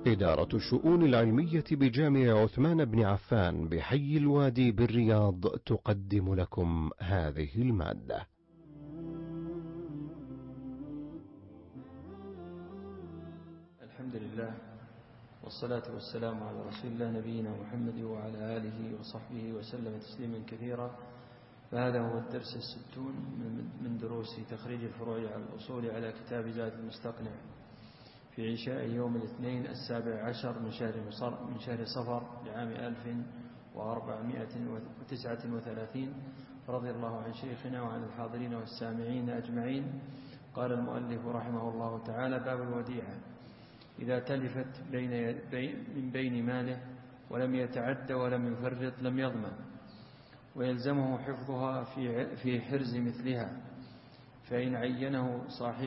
إدارة الشؤون العلمية بجامع عثمان بن عفان بحي الوادي بالرياض تقدم لكم هذه المادة. الحمد لله والصلاة والسلام على رسول الله نبينا محمد وعلى آله وصحبه وسلم تسليما كثيرا. فهذا هو الدرس 60 من دروس تخريج الفروع على الأصول على كتاب زاد المستقنع في عشاء يوم الاثنين 17 من شهر صفر لعام 1439. رضي الله عن شيخنا وعن الحاضرين والسامعين أجمعين. قال المؤلف رحمه الله تعالى: باب الوديعة: إذا تلفت من بين ماله ولم يتعد ولم يفرط لم يضمن، ويلزمه حفظها في حرز مثلها، فإن عينه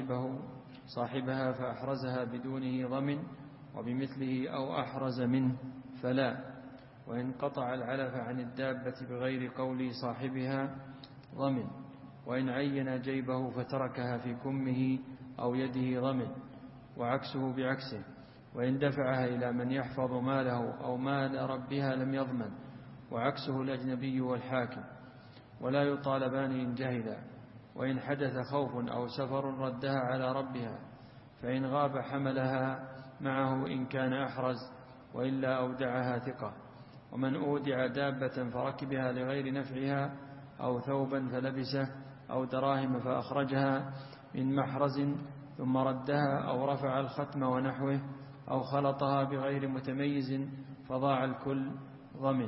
صاحبها فأحرزها بدونه ضمن، وبمثله أو أحرز منه فلا. وإن قطع العلف عن الدابة بغير قول صاحبها ضمن، وإن عين جيبه فتركها في كمه أو يده ضمن، وعكسه بعكسه. وإن دفعها إلى من يحفظ ماله أو مال ربها لم يضمن، وعكسه الأجنبي والحاكم، ولا يطالبان إن جهلا. وإن حدث خوف أو سفر ردها على ربها، فإن غاب حملها معه إن كان أحرز، وإلا أودعها ثقة. ومن أودع دابة فركبها لغير نفعها، أو ثوبا فلبسه، أو دراهم فأخرجها من محرز ثم ردها، أو رفع الختم ونحوه، أو خلطها بغير متميز فضاع الكل ضمن.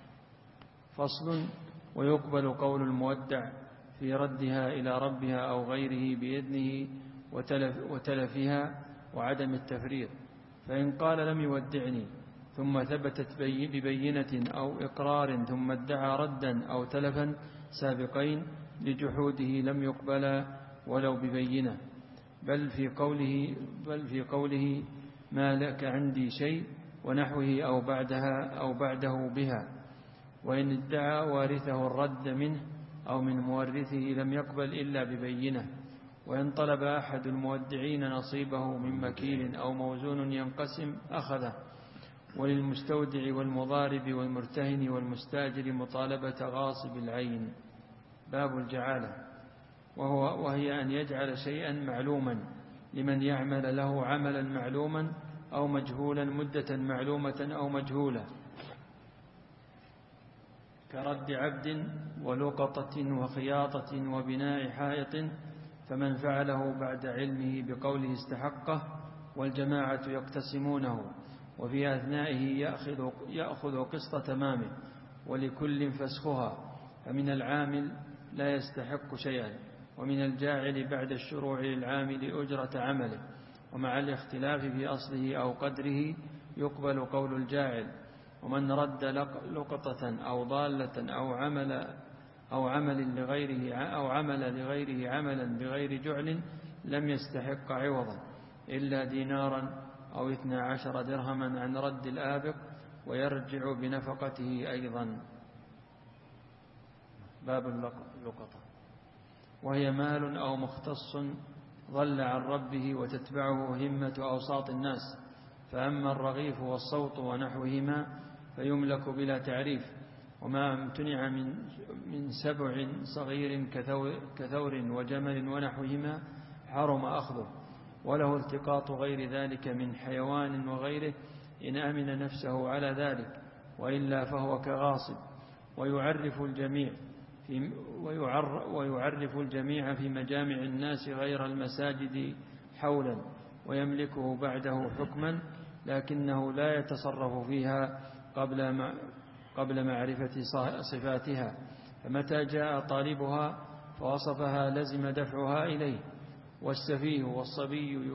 فصل: ويقبل قول المودع في ردها إلى ربها أو غيره بإذنه وتلفها وعدم التفريط. فإن قال لم يودعني ثم ثبتت ببينة أو إقرار ثم ادعى ردا أو تلفا سابقين لجحوده لم يقبل ولو ببينة، بل في قوله ما لك عندي شيء ونحوه أو بعده بها. وإن ادعى وارثه الرد منه أو من مورثه لم يقبل إلا ببينة. وإن طلب أحد المودعين نصيبه من مكيل أو موزون ينقسم أخذه. وللمستودع والمضارب والمرتهن والمستاجر مطالبة غاصب العين. باب الجعالة: وهي أن يجعل شيئا معلوما لمن يعمل له عملا معلوما أو مجهولا مدة معلومة أو مجهولة، كرد عبد ولقطة وخياطة وبناء حائط، فمن فعله بعد علمه بقوله استحقه والجماعة يقتسمونه، وفي أثنائه يأخذ قسط تمامه، ولكل فسخها. فمن العامل لا يستحق شيئا، ومن الجاعل بعد الشروع للعامل أجرة عمله، ومع الاختلاف في أصله أو قدره يقبل قول الجاعل. ومن رد لقطة أو ضالة أو عمل لغيره عملا بغير جعل لم يستحق عوضا إلا دينارا أو 12 درهما عن رد الآبق، ويرجع بنفقته أيضا. باب اللقطة: وهي مال أو مختص ضل عن ربه وتتبعه همة أوساط الناس. فأما الرغيف والصوت ونحوهما فيملك بلا تعريف، وما امتنع من سبع صغير كثور وجمل ونحوهما حرم أخذه، وله التقاط غير ذلك من حيوان وغيره إن أمن نفسه على ذلك، وإلا فهو كغاصب. ويعرف الجميع في مجامع الناس غير المساجد حولا، ويملكه بعده حكما، لكنه لا يتصرف فيها قبل معرفة صفاتها. فمتى جاء طالبها فوصفها لزم دفعها إليه. والسفيه والصبي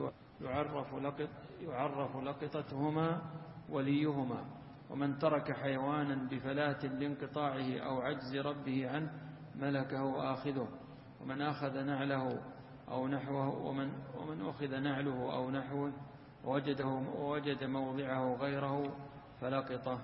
يعرف لقطتهما وليهما. ومن ترك حيوانا بفلاة لانقطاعه أو عجز ربه عنه ملكه آخذه. ومن أخذ نعله أو نحوه ومن أخذ نعله أو نحوه ووجد موضعه غيره فلقطه.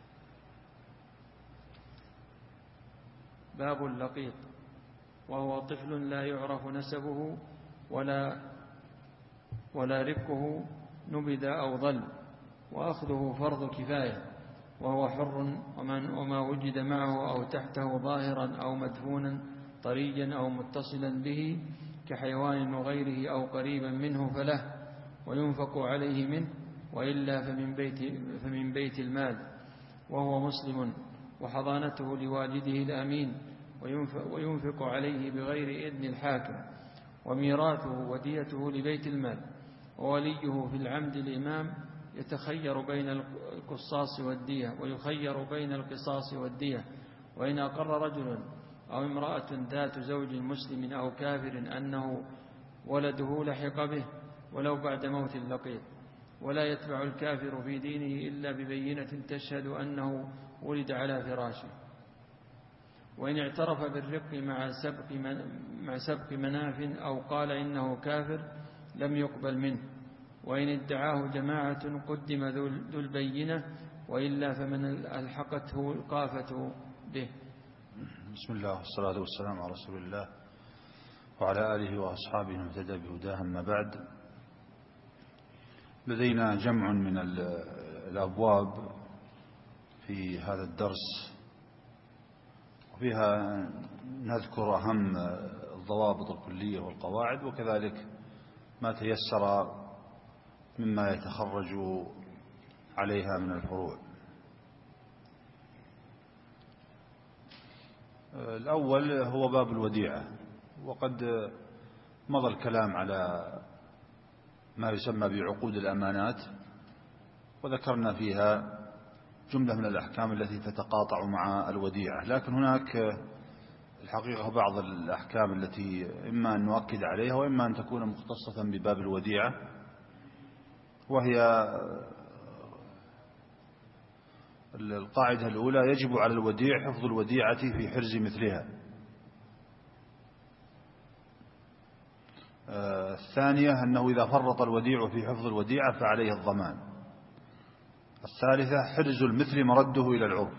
باب اللقيط: وهو طفل لا يعرف نسبه ولا ربكه نبذ أو ضل، وأخذه فرض كفاية، وهو حر، وما وجد معه أو تحته ظاهرا أو مدفونا طريا أو متصلا به كحيوان وغيره أو قريبا منه فله، وينفق عليه منه، وإلا فمن بيت المال وهو مسلم، وحضانته لوالده الأمين، وينفق عليه بغير إذن الحاكم، وميراثه وديته لبيت المال، ووليه في العمد الإمام يتخير بين القصاص والدية، ويخير بين القصاص والدية، وإن أقر رجل أو امرأة ذات زوج مسلم أو كافر أنه ولده لحق به ولو بعد موت اللقيط، ولا يتبع الكافر في دينه إلا ببينة تشهد أنه ولد على فراشه، وإن اعترف بالرق مع سبق مناف أو قال إنه كافر لم يقبل منه، وإن ادعاه جماعة قدم ذو البينة، وإلا فمن ألحقته القافة به. بسم الله والصلاة والسلام على رسول الله وعلى آله وأصحابه المهتدى بهداه، أما بعد. لدينا جمع من الأبواب في هذا الدرس، وفيها نذكر أهم الضوابط الكلية والقواعد، وكذلك ما تيسر مما يتخرج عليها من الفروع. الأول هو باب الوديعة، وقد مضى الكلام على ما يسمى بعقود الأمانات، وذكرنا فيها جملة من الأحكام التي تتقاطع مع الوديعة، لكن هناك الحقيقة بعض الأحكام التي إما أن نؤكد عليها وإما أن تكون مختصة بباب الوديعة، وهي القاعدة الأولى: يجب على الوديع حفظ الوديعة في حرز مثلها. الثانية أنه إذا فرط الوديع في حفظ الوديعة فعليه الضمان. الثالثة: حرز المثل مرده إلى العرف.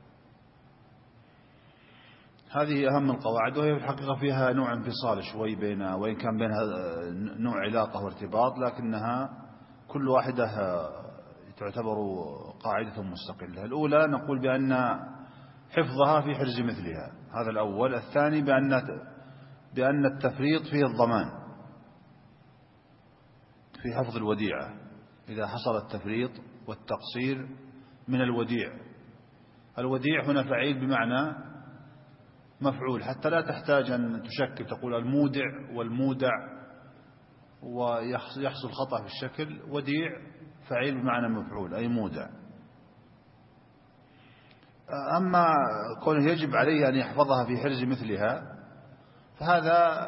هذه أهم القواعد، وهي في الحقيقة فيها نوع انفصال شوي وإن كان بينها نوع علاقة وارتباط، لكنها كل واحدة تعتبر قاعدة مستقلة. الأولى نقول بأن حفظها في حرز مثلها، هذا الأول. الثاني بأن التفريط فيه الضمان في حفظ الوديعة إذا حصل التفريط والتقصير من الوديع. الوديع هنا فعيل بمعنى مفعول، حتى لا تحتاج أن تشكل تقول المودع والمودع ويحصل خطأ في الشكل. وديع فعيل بمعنى مفعول أي مودع. أما كونه يجب عليه أن يحفظها في حرز مثلها فهذا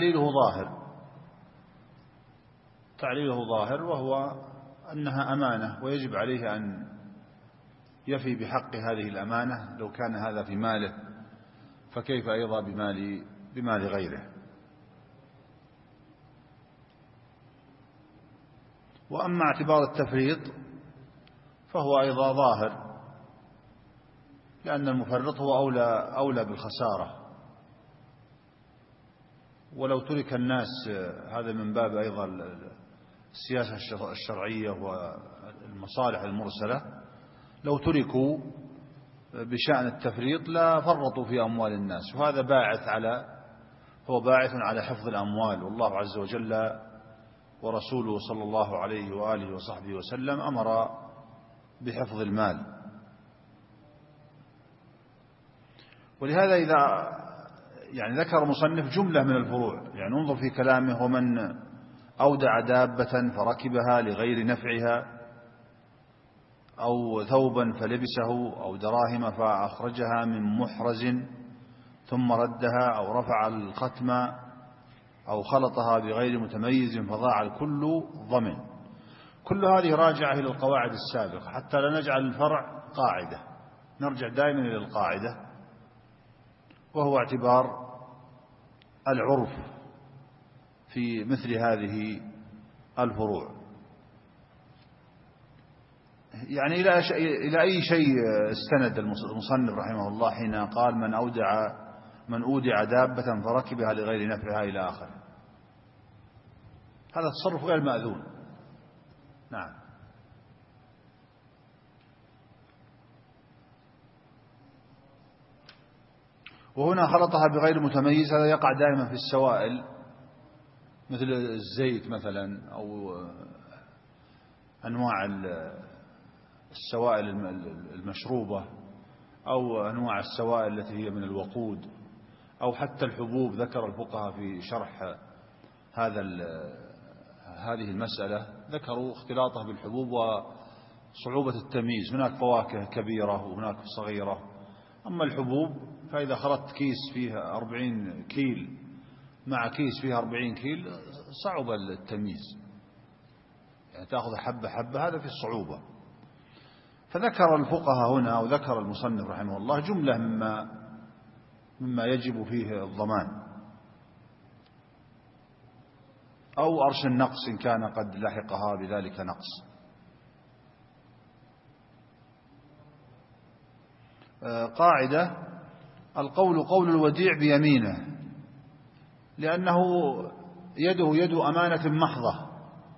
تعليله ظاهر، وهو أنها أمانة ويجب عليه أن يفي بحق هذه الأمانة. لو كان هذا في ماله فكيف أيضا بمال غيره. وأما اعتبار التفريط فهو أيضا ظاهر، لأن المفرط هو أولى بالخسارة. ولو ترك الناس، هذا من باب أيضا السياسة الشرعية والمصالح المرسلة، لو تركوا بشأن التفريط لا فرطوا في أموال الناس، وهذا هو باعث على حفظ الأموال. والله عز وجل ورسوله صلى الله عليه وآله وصحبه وسلم أمر بحفظ المال. ولهذا إذا ذكر مصنف جملة من الفروع، انظر في كلامه: ومن أودع دابة فركبها لغير نفعها، أو ثوبا فلبسه، أو دراهم فأخرجها من محرز ثم ردها، أو رفع الختم، أو خلطها بغير متميز فضاع الكل ضمن. كل هذه راجعة إلى القواعد السابقة، حتى لا نجعل الفرع قاعدة، نرجع دائما إلى القاعدة، وهو اعتبار العرف في مثل هذه الفروع. إلى أي شيء استند المصنف رحمه الله حين قال من أودع دابة فركبها لغير نفعها إلى آخره؟ هذا تصرف غير مأذون. نعم. وهنا خلطها بغير متميز، هذا يقع دائما في السوائل مثل الزيت مثلا، أو أنواع السوائل المشروبة، أو أنواع السوائل التي هي من الوقود، أو حتى الحبوب. ذكر الفقهاء في شرح هذه المسألة، ذكروا اختلاطه بالحبوب وصعوبة التمييز. هناك فواكه كبيرة وهناك صغيرة، أما الحبوب فإذا خلطت كيس فيه 40 كيل مع كيس فيه 40 كيل صعب التمييز، يعني تأخذ حبة حبة، هذا في الصعوبة. فذكر الفقهاء هنا، وذكر المصنف رحمه الله جملة مما يجب فيه الضمان، أو أرش النقص إن كان قد لحقها بذلك نقص. قاعدة: القول قول الوديع بيمينه، لأنه يده يد أمانة محضة،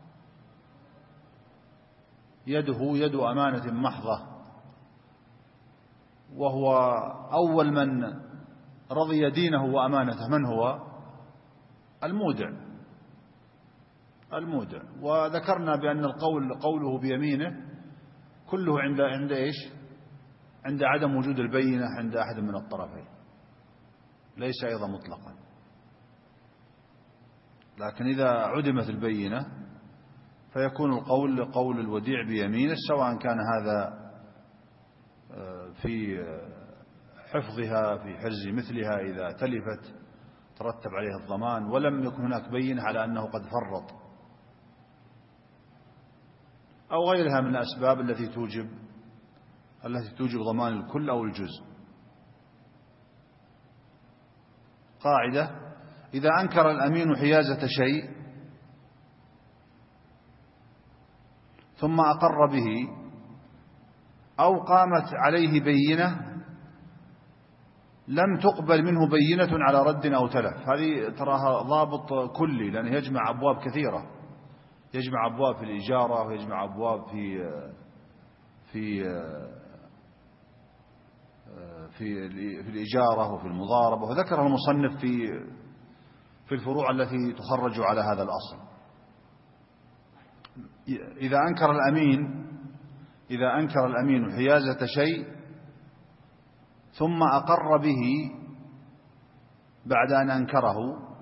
يده يد أمانة محضة، وهو أول من رضي دينه وأمانته من هو؟ المودع. وذكرنا بأن القول قوله بيمينه كله عند إيش؟ عند عدم وجود البينة عند أحد من الطرفين، ليس أيضا مطلقا. لكن إذا عدمت البينة فيكون القول قول الوديع بيمينه، سواء كان هذا في حفظها، في حرز مثلها إذا تلفت ترتب عليه الضمان ولم يكن هناك بينة على أنه قد فرط، أو غيرها من الأسباب التي توجب ضمان الكل أو الجزء. قاعدة: إذا أنكر الأمين حيازة شيء ثم أقر به أو قامت عليه بينة لم تقبل منه بينة على رد أو تلف. هذه تراها ضابط كلي، لأنه يجمع أبواب كثيرة، يجمع أبواب في الإجارة، ويجمع أبواب في الإجارة وفي المضاربة. وذكر المصنف في الفروع التي تخرج على هذا الأصل. إذا أنكر الأمين حيازة شيء ثم أقر به بعد أن أنكره،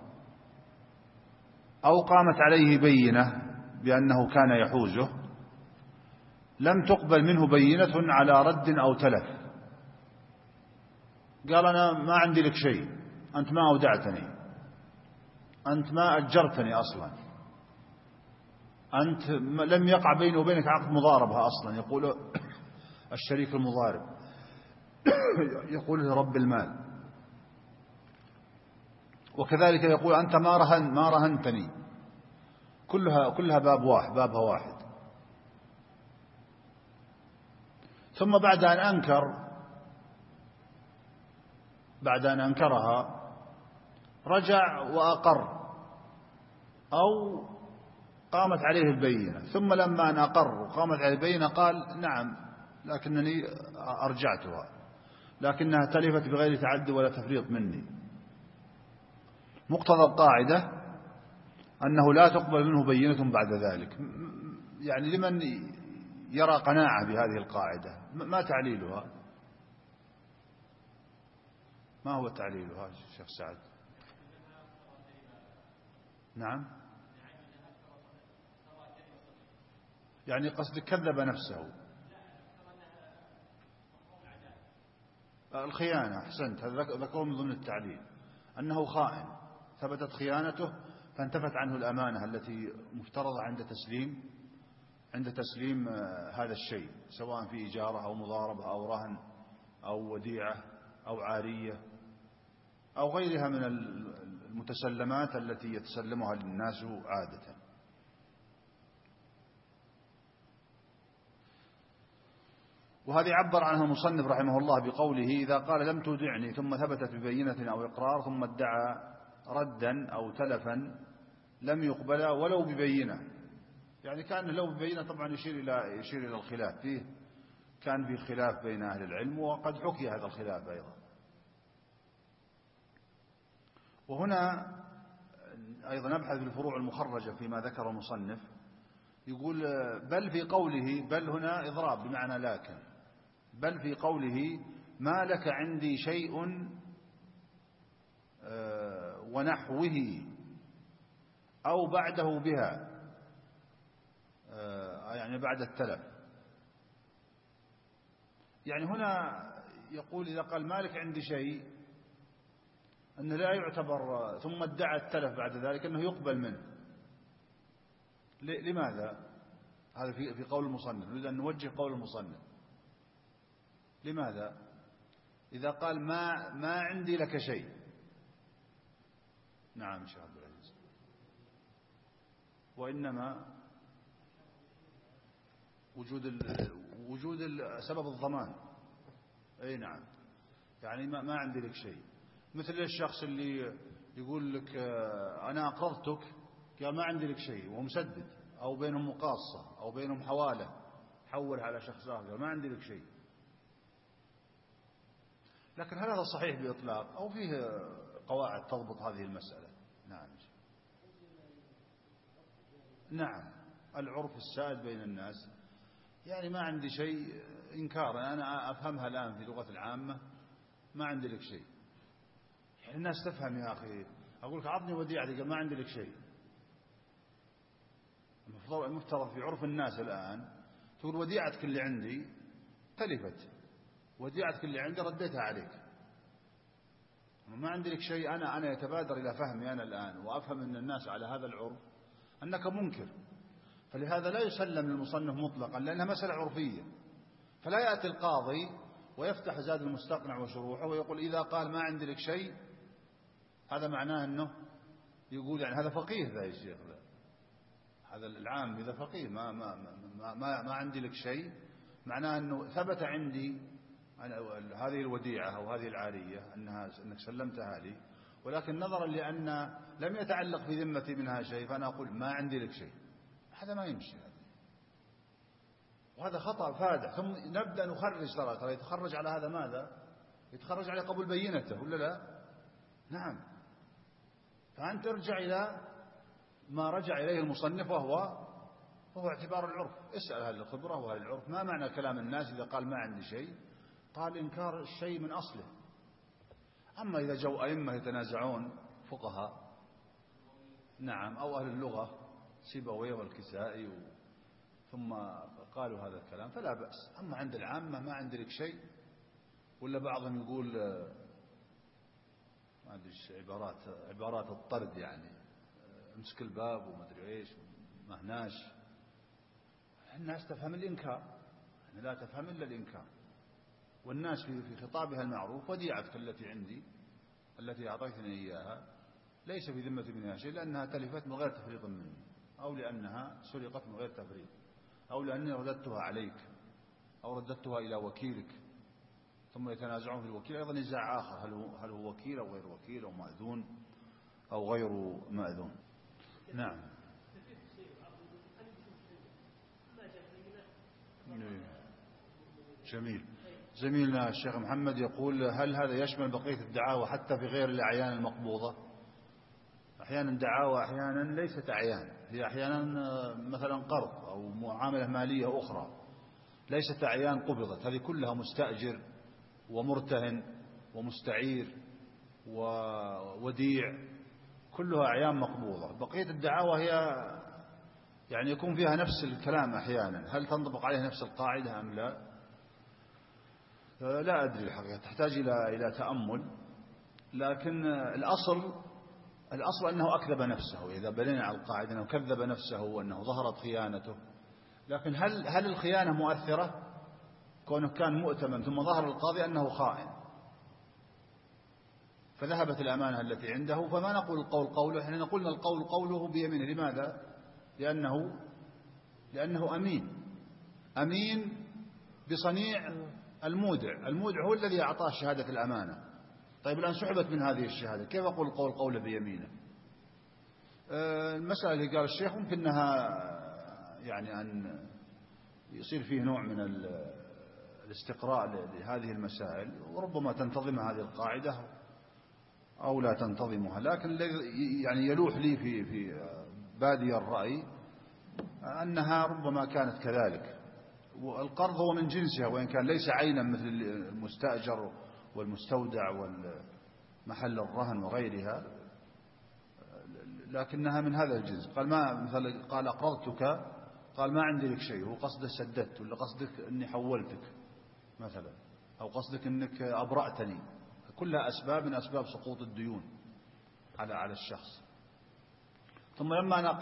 أو قامت عليه بينة بأنه كان يحوزه، لم تقبل منه بينة على رد أو تلف. قال: أنا ما عندي لك شيء، أنت ما أودعتني، أنت ما أجرتني أصلا، أنت لم يقع بيني وبينك عقد مضاربة أصلا. يقول الشريك المضارب يقول لرب المال، وكذلك يقول: أنت ما رهنتني. كلها بابها واحد. ثم بعد أن أنكرها رجع وأقر، أو قامت عليه البينة، ثم لما أن أقر وقامت عليه البينة قال: نعم، لكنني أرجعتها، لكنها تلفت بغير تعدي ولا تفريط مني. مقتضى القاعدة أنه لا تقبل منه بينة بعد ذلك. يعني لمن يرى قناعة بهذه القاعدة، ما تعليلها؟ ما هو تعليلها شيخ سعد؟ نعم، يعني قصد كذب نفسه. الخيانة، أحسنت، هذا ذكره من ضمن التعليل، أنه خائن، ثبتت خيانته فانتفت عنه الأمانة التي مفترضة عند تسليم هذا الشيء، سواء في إجارة أو مضاربة أو رهن أو وديعة أو عارية أو غيرها من المتسلمات التي يتسلمها الناس عادة. وهذه عبر عنها المصنف رحمه الله بقوله: إذا قال لم تودعني ثم ثبتت ببينة أو إقرار ثم ادعى ردا أو تلفا لم يقبل ولو ببينة. يعني كان لو ببينة طبعا يشير إلى الخلاف فيه، كان في خلاف بين أهل العلم، وقد حكي هذا الخلاف أيضا. وهنا أيضا نبحث بالفروع المخرجة فيما ذكر المصنف. يقول بل في قوله، بل هنا إضراب بمعنى لكن، بل في قوله ما لك عندي شيء ونحوه أو بعده بها، يعني بعد التلف. يعني هنا يقول إذا قال ما لك عندي شيء أنه لا يعتبر، ثم ادعى التلف بعد ذلك أنه يقبل منه. لماذا؟ هذا في قول المصنف، نريد أن نوجه قول المصنف. لماذا؟ إذا قال ما عندي لك شيء. نعم شيخ عبد العزيز. وإنما وجود سبب الضمان. أي نعم، يعني ما عندي لك شيء. مثل الشخص اللي يقول لك أنا أقرضتك، قال ما عندي لك شيء وهو مسدد، أو بينهم مقاصة أو بينهم حوالة، حول على شخص آخر قال ما عندي لك شيء. لكن هل هذا صحيح بإطلاق أو فيه قواعد تضبط هذه المسألة؟ نعم العرف السائد بين الناس، يعني ما عندي شيء إنكار، أنا أفهمها الآن في لغة العامة، ما عندي لك شيء. الناس تفهم يا أخي، أقول لك عطني وديعتي، قال ما عندي لك شيء. المفترض في عرف الناس الآن تقول وديعتك اللي عندي تلفت، وديعتك اللي عندي رديتها عليك. ما عندي لك شيء، أنا يتبادر إلى فهمي أنا الآن وأفهم أن الناس على هذا العرف أنك منكر، فلهذا لا يسلم للمصنف مطلقا لأنها مسألة عرفية. فلا يأتي القاضي ويفتح زاد المستقنع وشروحه ويقول إذا قال ما عندي لك شيء هذا معناه أنه يقول يعني هذا فقيه ذا يا شيخ، هذا العام إذا فقيه ما عندي لك شيء معناه أنه ثبت عندي هذه الوديعة أو هذه العارية أنك سلمتها لي، ولكن نظرا لأن لم يتعلق في ذمتي منها شيء فأنا أقول ما عندي لك شيء. هذا ما يمشي، وهذا خطأ فادح. ثم نبدأ نخرج، ترى يتخرج على هذا ماذا؟ يتخرج على قبول بينته ولا لا؟ نعم. فأنت ترجع إلى ما رجع إليه المصنف وهو اعتبار العرف. اسأل أهل الخبرة وأهل العرف ما معنى كلام الناس إذا قال ما عندي شيء، قال إنكار الشيء من أصله. أما إذا جو أئمة يتنازعون فقهاء نعم أو أهل اللغة سيبويه والكسائي ثم قالوا هذا الكلام فلا بأس. أما عند العامة ما عندي لك شيء، ولا بعضهم يقول ما أدري عبارات الطرد، يعني امسك الباب وما أدري إيش ما هناش. الناس تفهم الإنكار، يعني لا تفهم إلا الإنكار. والناس في خطابها المعروف وديعتك التي عندي التي أعطيتني إياها ليس في ذمتي منها شيء، لأنها تلفت من غير تفريط مني، أو لأنها سرقت من غير تفريط، أو لأني رددتها عليك أو رددتها إلى وكيلك. ثم يتنازعون في الوكيل أيضا نزاع آخر، هل هو وكيل أو غير وكيل أو مأذون أو غير مأذون. نعم. جميل. زميلنا الشيخ محمد يقول هل هذا يشمل بقية الدعاوى حتى في غير الأعيان المقبوضة؟ أحيانا دعاوى أحيانا ليست أعيان، هي أحيانا مثلا قرض أو معاملة مالية أخرى ليست أعيان قبضت، هذه كلها مستأجر ومرتهن ومستعير ووديع كلها أعيان مقبوضة. بقية الدعاوى هي يعني يكون فيها نفس الكلام أحيانا، هل تنطبق عليها نفس القاعدة أم لا؟ لا أدري الحقيقة، تحتاج إلى تأمل. لكن الأصل أنه أكذب نفسه، إذا بنينا على القاعدة أنه كذب نفسه وأنه ظهرت خيانته. لكن هل الخيانة مؤثرة؟ كونه كان مؤتمن ثم ظهر القاضي أنه خائن فذهبت الأمانة التي عنده، فما نقول القول قوله، احنا نقول القول قوله بيمينه. لماذا؟ لأنه أمين بصنيع المودع هو الذي أعطاه شهادة الأمانة. طيب الآن سحبت من هذه الشهادة، كيف أقول القول قوله بيمينه؟ المسألة اللي قال الشيخ ممكن أنها يعني أن يصير فيه نوع من الاستقراء لهذه المسائل، وربما تنتظم هذه القاعدة أو لا تنتظمها. لكن يعني يلوح لي في بادي الرأي أنها ربما كانت كذلك. والقرض هو من جنسها، وإن كان ليس عينا مثل المستأجر والمستودع والمحل الرهن وغيرها، لكنها من هذا الجنس. قال مثلا قال أقرضتك، قال ما عندي لك شيء، هو قصده سددت، ولا قصدك أني حولتك مثلا، أو قصدك أنك أبرأتني. كلها أسباب من أسباب سقوط الديون على الشخص. ثم لما أنا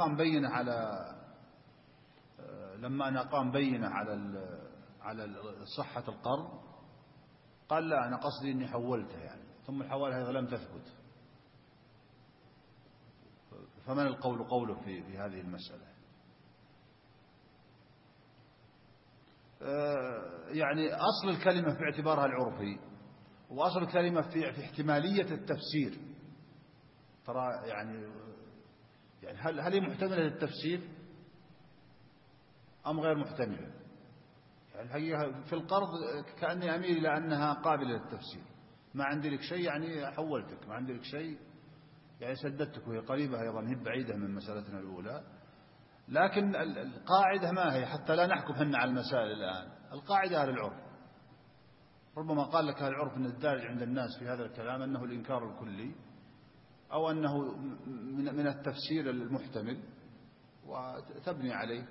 قام بينه على صحة القرض، قال لا أنا قصدي أني حولته يعني، ثم الحوالة هذا لم تثبت. فمن القول قوله في هذه المسألة؟ يعني أصل الكلمة في اعتبارها العرفي، وأصل الكلمة في احتمالية التفسير. ترى يعني هل هي محتملة للتفسير أم غير محتملة؟ يعني الحقيقة في القرض كأني أميل إلى أنها قابلة للتفسير. ما عندي لك شيء يعني حولتك، ما عندي لك شيء يعني سددتك، وهي قريبة أيضا، هي بعيدة من مسألتنا الأولى. لكن القاعدة ما هي، حتى لا نحكم هن على المسائل الآن. القاعدة أهل العرف، ربما قال لك أهل العرف أن الدارج عند الناس في هذا الكلام أنه الإنكار الكلي، أو أنه من التفسير المحتمل وتبني عليه.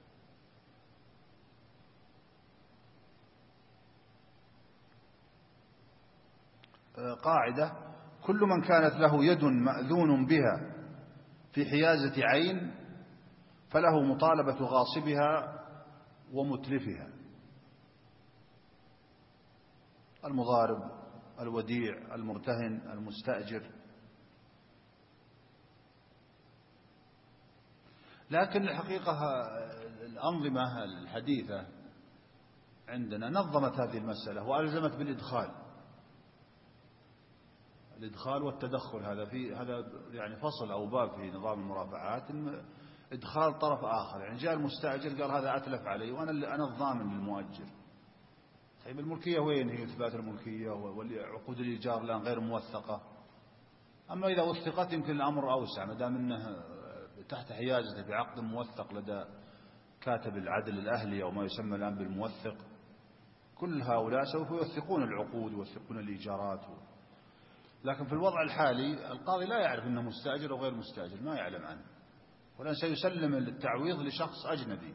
قاعدة: كل من كانت له يد مأذون بها في حيازة عين فله مطالبة غاصبها ومتلفها. المضارب، الوديع، المرتهن، المستأجر. لكن الحقيقة الأنظمة الحديثة عندنا نظمت هذه المسألة وألزمت بالإدخال، الإدخال والتدخل. هذا يعني فصل أو باب في نظام المرافعات، إدخال طرف آخر. يعني جاء المستأجر قال هذا أتلف علي وأنا الضامن للمؤجر. طيب الملكية وين هي؟ إثبات الملكية وعقود الإيجار الآن غير موثقة. أما إذا وثقت يمكن الأمر أوسع، ما دام أنه تحت حيازته بعقد موثق لدى كاتب العدل الأهلي أو ما يسمى الآن بالموثق. كل هؤلاء سوف يوثقون العقود ويوثقون الإيجارات. لكن في الوضع الحالي القاضي لا يعرف أنه مستأجر أو غير مستأجر، ما يعلم عنه، ولأن سيسلم التعويض لشخص أجنبي.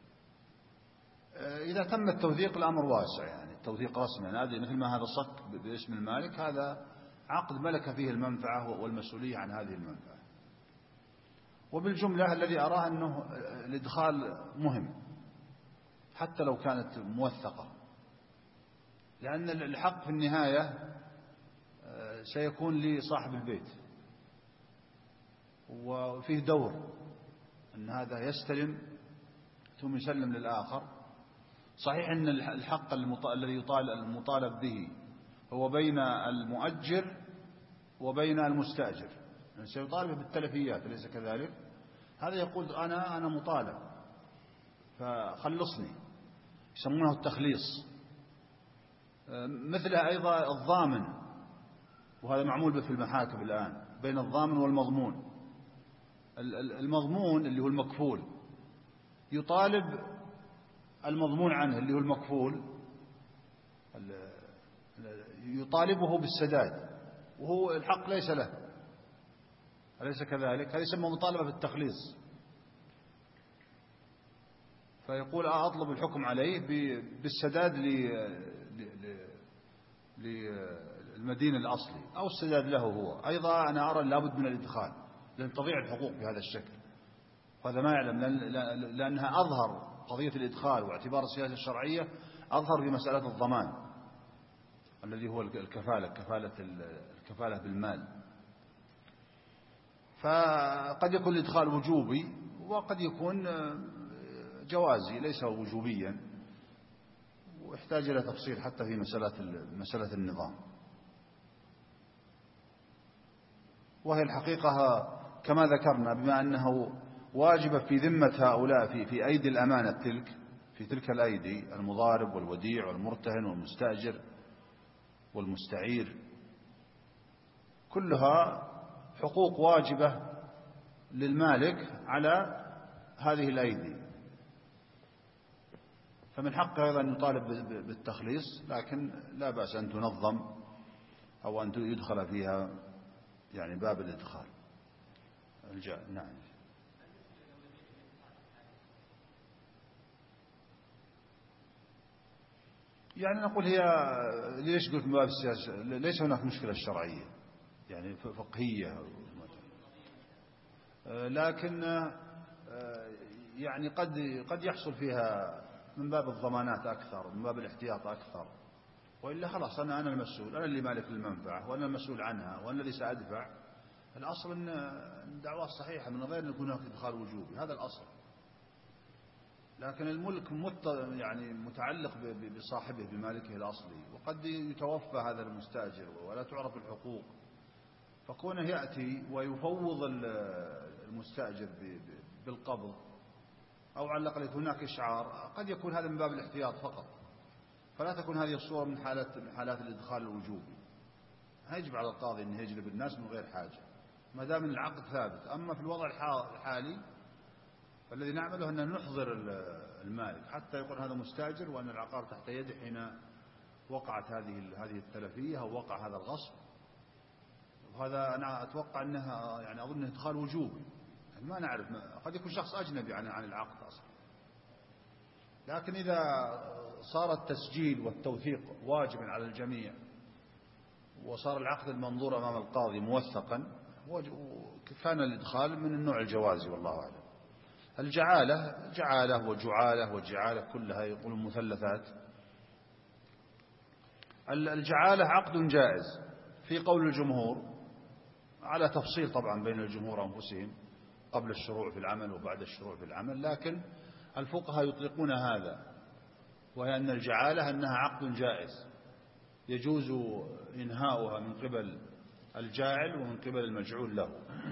إذا تم التوثيق الأمر واسع، يعني التوثيق رسمي، هذا مثل ما هذا صك باسم المالك، هذا عقد ملك فيه المنفعة والمسؤولية عن هذه المنفعة. وبالجملة الذي أراه أنه الإدخال مهم حتى لو كانت موثقة، لأن الحق في النهاية سيكون لصاحب البيت، وفيه دور أن هذا يستلم ثم يسلم للآخر. صحيح أن الحق الذي المطالب به هو بين المؤجر وبين المستأجر، يعني سيطالب بالتلفيات، أليس كذلك؟ هذا يقول أنا مطالب فخلصني، يسمونه التخليص. مثلها أيضا الضامن، وهذا معمول به في المحاكم الآن، بين الضامن والمضمون. المضمون اللي هو المكفول يطالب المضمون عنه اللي هو المكفول، يطالبه بالسداد، وهو الحق ليس له، أليس كذلك؟ هذا يسمى مطالبة بالتخليص. فيقول أطلب الحكم عليه بالسداد للمدين الأصلي أو السداد له هو. أيضا أنا أرى لابد من الإدخال، لأن تضيع الحقوق بهذا الشكل. وهذا ما يعلم، لأنها أظهر قضية الإدخال واعتبار السياسة الشرعية، أظهر في مسألة الضمان الذي هو الكفالة بالمال. فقد يكون الإدخال وجوبي وقد يكون جوازي ليس وجوبيا، ويحتاج إلى تفصيل حتى في مسألة النظام. وهي الحقيقة كما ذكرنا، بما أنه واجب في ذمة هؤلاء في أيدي الأمانة في تلك الأيدي، المضارب والوديع والمرتهن والمستأجر والمستعير، كلها حقوق واجبة للمالك على هذه الأيدي، فمن حقه أيضا أن يطالب بالتخليص، لكن لا بأس أن تنظم أو أن يدخل فيها يعني باب الإدخال. نعم. يعني نقول هي ليش قلت من باب السياسة؟ ليس هناك مشكلة شرعية يعني فقهية، لكن يعني قد يحصل فيها من باب الضمانات أكثر، من باب الاحتياط أكثر، وإلا خلاص أنا المسؤول، أنا اللي مالك المنفعة وأنا المسؤول عنها وأنا الذي سأدفع. الأصل أن الدعوة صحيحة من غير أن يكون هناك إدخال وجوبي، هذا الأصل. لكن الملك يعني متعلق بصاحبه بمالكه الأصلي، وقد يتوفى هذا المستأجر ولا تعرف الحقوق، فكونه يأتي ويفوض المستأجر بالقبض أو على الأقل هناك إشعار، قد يكون هذا من باب الاحتياط فقط، فلا تكون هذه الصورة من حالات الإدخال الوجوبي. يجب على القاضي أن يجلب الناس من غير حاجة ما دام العقد ثابت. أما في الوضع الحالي فالذي نعمله أن نحضر المالك حتى يقول هذا مستأجر وأن العقار تحت يده حين وقعت هذه التلفية أو وقع هذا الغصب. وهذا أنا أتوقع أنها يعني أظن إدخال وجوبي، يعني ما نعرف، قد يكون شخص أجنبي عن العقد أصلا. لكن إذا صار التسجيل والتوثيق واجبا على الجميع وصار العقد المنظور أمام القاضي موثقا، كان الإدخال من النوع الجوازي والله أعلم. جعالة وجعالة وجعالة كلها يقولون مثلثات. الجعالة عقد جائز في قول الجمهور، على تفصيل طبعا بين الجمهور أنفسهم قبل الشروع في العمل وبعد الشروع في العمل، لكن الفقهاء يطلقون هذا، وهي أن الجعالة أنها عقد جائز يجوز إنهاؤها من قبل الجاعل ومن قبل المجعول له.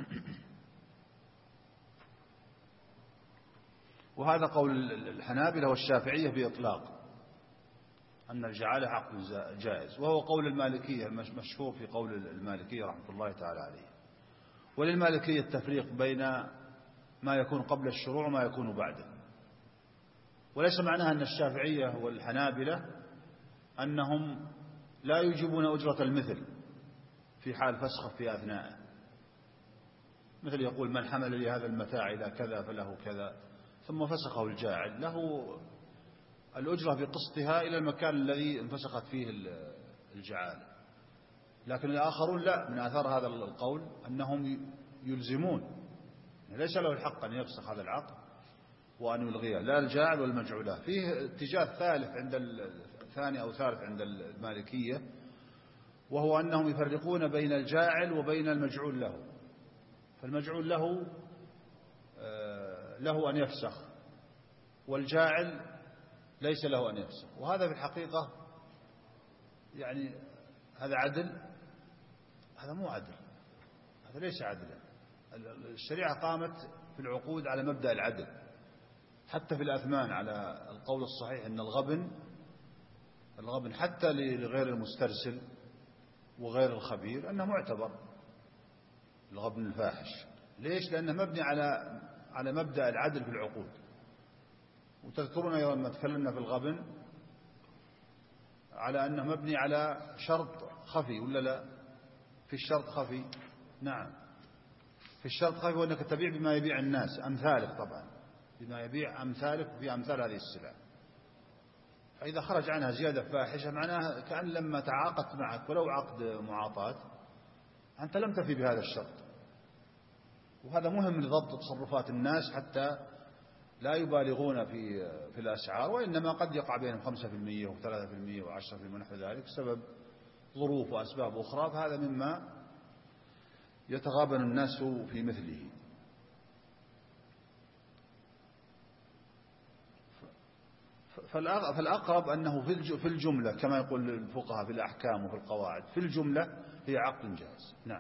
وهذا قول الحنابلة والشافعية بإطلاق أن الجعالة عقد جائز، وهو قول المالكية المشهور في قول المالكية رحمة الله تعالى عليه. وللمالكية التفريق بين ما يكون قبل الشروع وما يكون بعده، وليس معناها أن الشافعية والحنابلة أنهم لا يجيبون أجرة المثل في حال فسخ في أثناءه، مثل يقول من حمل لي هذا المتاع إلى كذا فله كذا، ثم فسخه الجاعل له الأجرة بقسطها إلى المكان الذي انفسخت فيه الجعالة. لكن الآخرون لا، من آثار هذا القول أنهم يلزمون، ليس له الحق أن يفسخ هذا العقد وأن يلغيه، لا الجاعل والمجعول. فيه اتجاه ثالث عند الثاني أو ثالث عند المالكية، وهو أنهم يفرقون بين الجاعل وبين المجعول له. فالمجعول له أن يفسخ، والجاعل ليس له أن يفسخ. وهذا في الحقيقة يعني هذا عدل؟ هذا مو عدل، هذا ليس عدلا. الشريعة قامت في العقود على مبدأ العدل، حتى في الأثمان على القول الصحيح أن الغبن حتى لغير المسترسل وغير الخبير أنه معتبر الغبن الفاحش. ليش؟ لأنه مبني على مبدأ العدل في العقود. وتذكرون أيضا ما تكلمنا في الغبن على أنه مبني على شرط خفي ولا لا؟ في الشرط خفي، نعم في الشرط خفي، وأنك تبيع بما يبيع الناس، أمثالك طبعا، بما يبيع أمثالك وفي أمثال هذه السلع. فإذا خرج عنها زيادة فاحشة معناها كأن لما تعاقدت معك ولو عقد معاطاة أنت لم تفي بهذا الشرط. وهذا مهم لضبط تصرفات الناس حتى لا يبالغون في الأسعار، وإنما قد يقع بينهم 5% و3% و10% ونحو ذلك بسبب ظروف وأسباب أخرى، فهذا مما يتغابن الناس في مثله. فالأقرب أنه في الجملة كما يقول الفقهاء في الأحكام وفي القواعد، في الجملة هي عقد جائز. نعم.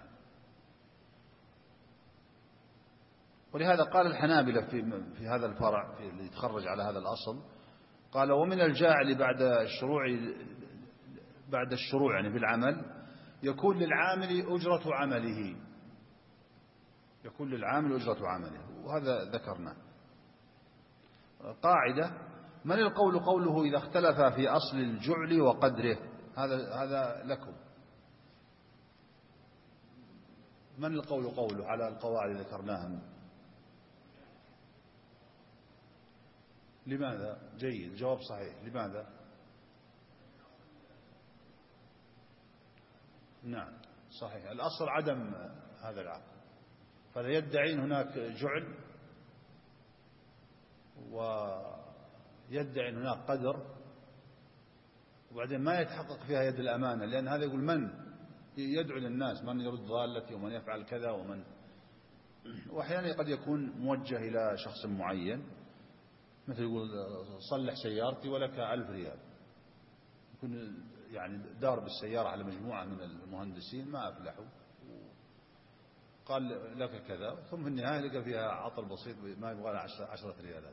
ولهذا قال الحنابلة في هذا الفرع اللي يتخرج على هذا الأصل، قال ومن الجاعل بعد الشروع يعني في العمل يكون للعامل أجرة عمله، يكون للعامل أجرة عمله، وهذا ذكرناه. قاعدة: من القول قوله إذا اختلف في أصل الجعل وقدره. هذا لكم. من القول قوله على القواعد اللي ذكرناها؟ لماذا؟ جيد، جواب صحيح. لماذا؟ نعم صحيح، الأصل عدم هذا العقد، فلا يدعين هناك جعل ويدعي هناك قدر، وبعدين ما يتحقق فيها يد الأمانة، لأن هذا يقول من يدعو للناس، من يرد ضالتي ومن يفعل كذا ومن، وأحيانا قد يكون موجه إلى شخص معين، مثل يقول صلح سيارتي ولك 1000 ريال، يكون يعني دار بالسيارة على مجموعة من المهندسين ما أفلحوا، قال لك كذا، ثم في النهاية لقى فيها عطل بسيط ما يبغى لها 10 ريالات.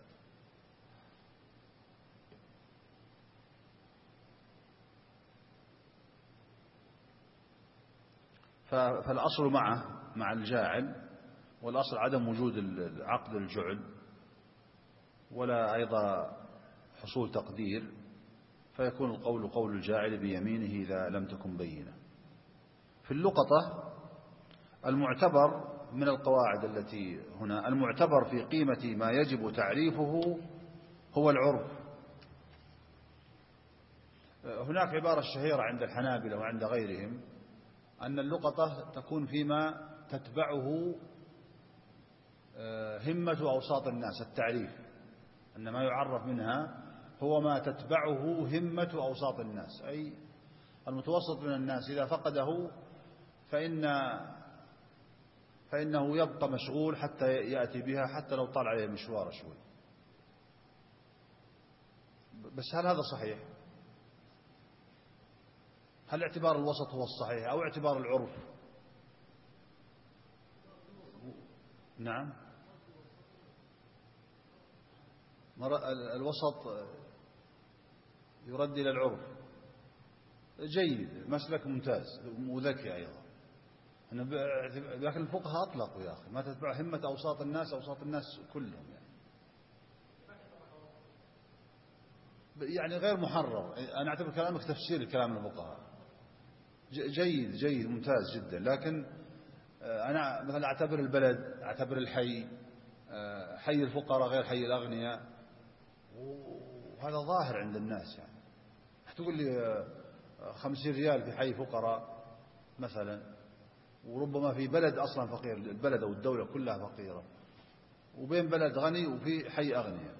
فالأصل مع الجاعل، والأصل عدم وجود عقد الجعل ولا أيضا حصول تقدير، فيكون القول قول الجاعل بيمينه إذا لم تكن بينة. في اللقطة المعتبر من القواعد التي هنا، المعتبر في قيمة ما يجب تعريفه هو العرف. هناك عبارة شهيرة عند الحنابلة وعند غيرهم أن اللقطة تكون فيما تتبعه همة أوساط الناس، التعريف أن ما يعرف منها هو ما تتبعه همة أوساط الناس، أي المتوسط من الناس إذا فقده فإنه يبقى مشغول حتى يأتي بها، حتى لو طال عليه مشوار شوي. بس هل هذا صحيح؟ هل اعتبار الوسط هو الصحيح أو اعتبار العرف؟ نعم، الوسط يرد إلى العرف. جيد، مسلك ممتاز وذكي أيضا، لكن الفقهاء أطلقوا يا أخي ما تتبع همة أوساط الناس كلهم، يعني غير محرر. أنا أعتبر كلامك تفسير الكلام الفقهاء. جيد ممتاز جدا، لكن أنا مثلا أعتبر البلد، أعتبر الحي، حي الفقراء غير حي الأغنياء، وهذا ظاهر عند الناس. يعني تقول لي 50 ريال في حي فقراء مثلا، وربما في بلد أصلا فقير، البلد أو الدولة كلها فقيرة، وبين بلد غني وفي حي أغنياء،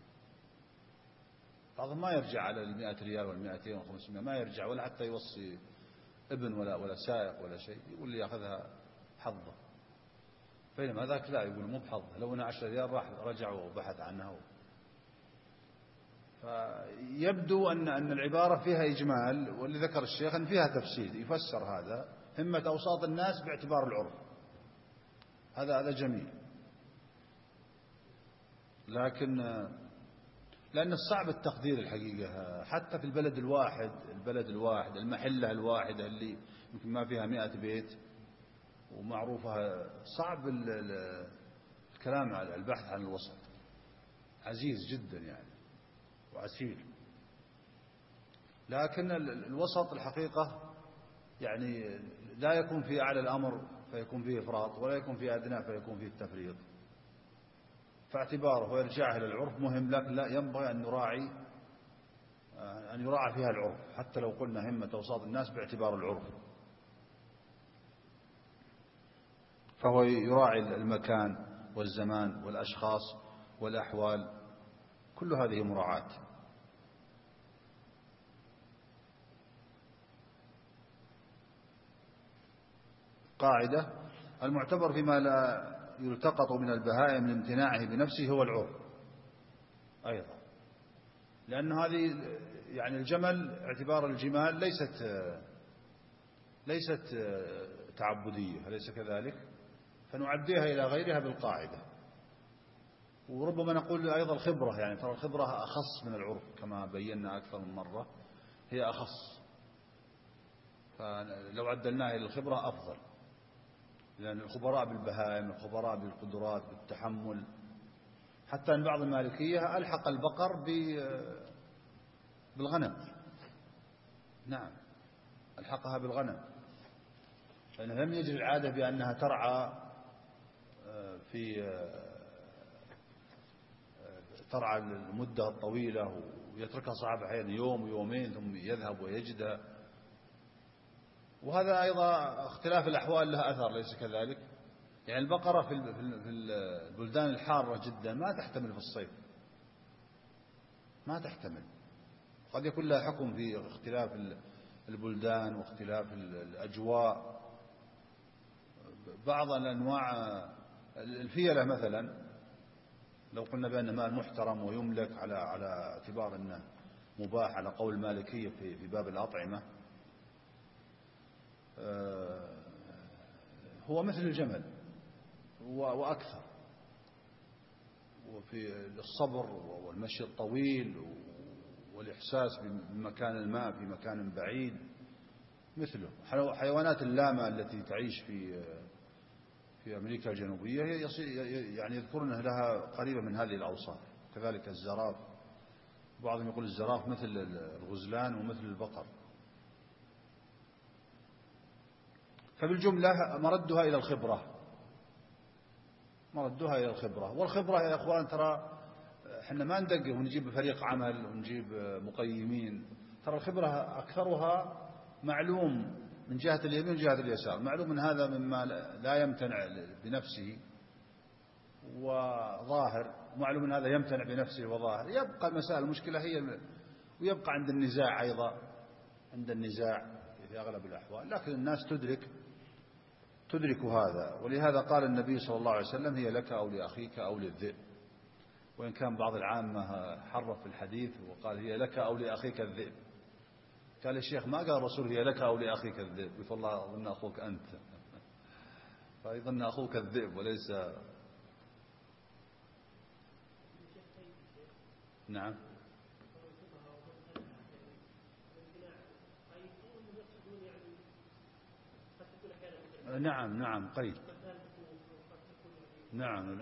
بعضهم ما يرجع على 100 ريال وال200 و500، ما يرجع ولا حتى يوصي ابن ولا سائق ولا شيء، يقول لي ياخذها حظه، بينما هذاك لا، يقول مو بحظه، لو انه 10 ريال راح رجع وبحث عنها. فيبدو أن العبارة فيها إجمال، واللي ذكر الشيخ أن فيها تفسير يفسر هذا همة أوساط الناس باعتبار العرف، هذا جميل. لكن لأن الصعب التقدير الحقيقة، حتى في البلد الواحد المحلة الواحدة اللي يمكن ما فيها 100 بيت ومعروفة، صعب الكلام على البحث عن الوسط، عزيز جدا يعني وعسير. لكن الوسط الحقيقة يعني لا يكون في أعلى الأمر فيكون فيه إفراط، ولا يكون في أدنى فيكون فيه التفريط، فاعتباره ويرجعه إلى العرف مهم، لكن لا ينبغي أن يراعى فيها العرف، حتى لو قلنا همة أوساط الناس باعتبار العرف، فهو يراعي المكان والزمان والأشخاص والأحوال، كل هذه مراعاة. قاعدة: المعتبر فيما لا يلتقط من البهائم لامتناعه بنفسه هو العرف أيضا، لأن هذه يعني الجمل، اعتبار الجمال ليست تعبدية، أليس كذلك؟ فنعديها إلى غيرها بالقاعدة. وربما نقول أيضا الخبرة، يعني ترى الخبرة أخص من العرف كما بينا أكثر من مرة، هي أخص، فلو عدلناها إلى الخبرة أفضل، لأن الخبراء بالبهائم، الخبراء بالقدرات، بالتحمل، حتى أن بعض المالكية ألحق البقر بالغنم. نعم، ألحقها بالغنم، لأنه لم يجري العادة بأنها ترعى ترعى المدة الطويلة ويتركها صاحب أحيانا يوم ويومين ثم يذهب ويجدها. وهذا أيضا اختلاف الأحوال له أثر، ليس كذلك؟ يعني البقرة في البلدان الحارة جدا ما تحتمل في الصيف، ما تحتمل. قد يكون لها حكم في اختلاف البلدان واختلاف الأجواء. بعض الأنواع الفيلة مثلا، لو قلنا بأن مال محترم ويملك على اعتبار أنه مباح على قول المالكية في باب الأطعمة، هو مثل الجمل وأكثر، وفي الصبر والمشي الطويل والإحساس بمكان الماء في مكان بعيد مثله. حيوانات اللامة التي تعيش في أمريكا الجنوبية يعني يذكرون لها قريبة من هذه الأوصاف. كذلك الزراف، بعضهم يقول الزراف مثل الغزلان ومثل البقر. فبالجملة مردها إلى الخبرة، مردها إلى الخبرة. والخبرة يا أخوان ترى احنا ما ندقق ونجيب فريق عمل ونجيب مقيمين، ترى الخبرة أكثرها معلوم من جهة اليمين وجهة اليسار، معلوم من هذا مما لا يمتنع بنفسه وظاهر، معلوم من هذا يمتنع بنفسه وظاهر. يبقى المسائل المشكلة هي، ويبقى عند النزاع أيضا، عند النزاع في أغلب الأحوال، لكن الناس تدرك هذا. ولهذا قال النبي صلى الله عليه وسلم: هي لك أو لأخيك أو للذئب. وإن كان بعض العامة حرف في الحديث وقال هي لك أو لأخيك الذئب، قال الشيخ ما قال الرسول هي لك أو لأخيك الذئب، قلت والله أظن أخوك أنت، فيظن أخوك الذئب وليس. نعم نعم نعم قيد. نعم